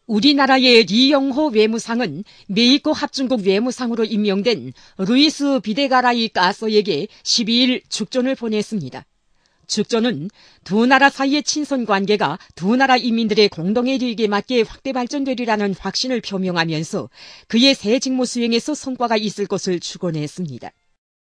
우리나라의 리영호 외무상은 메히코 합중국 외무상으로 임명된 루이스 비데가라이 까소에게 12일 축전을 보냈습니다. 축전은 두 나라 사이의 친선 관계가 두 나라 인민들의 공동의利益에 맞게 확대 발전되리라는 확신을 표명하면서 그의 새 직무 수행에서 성과가 있을 것을 축원했습니다.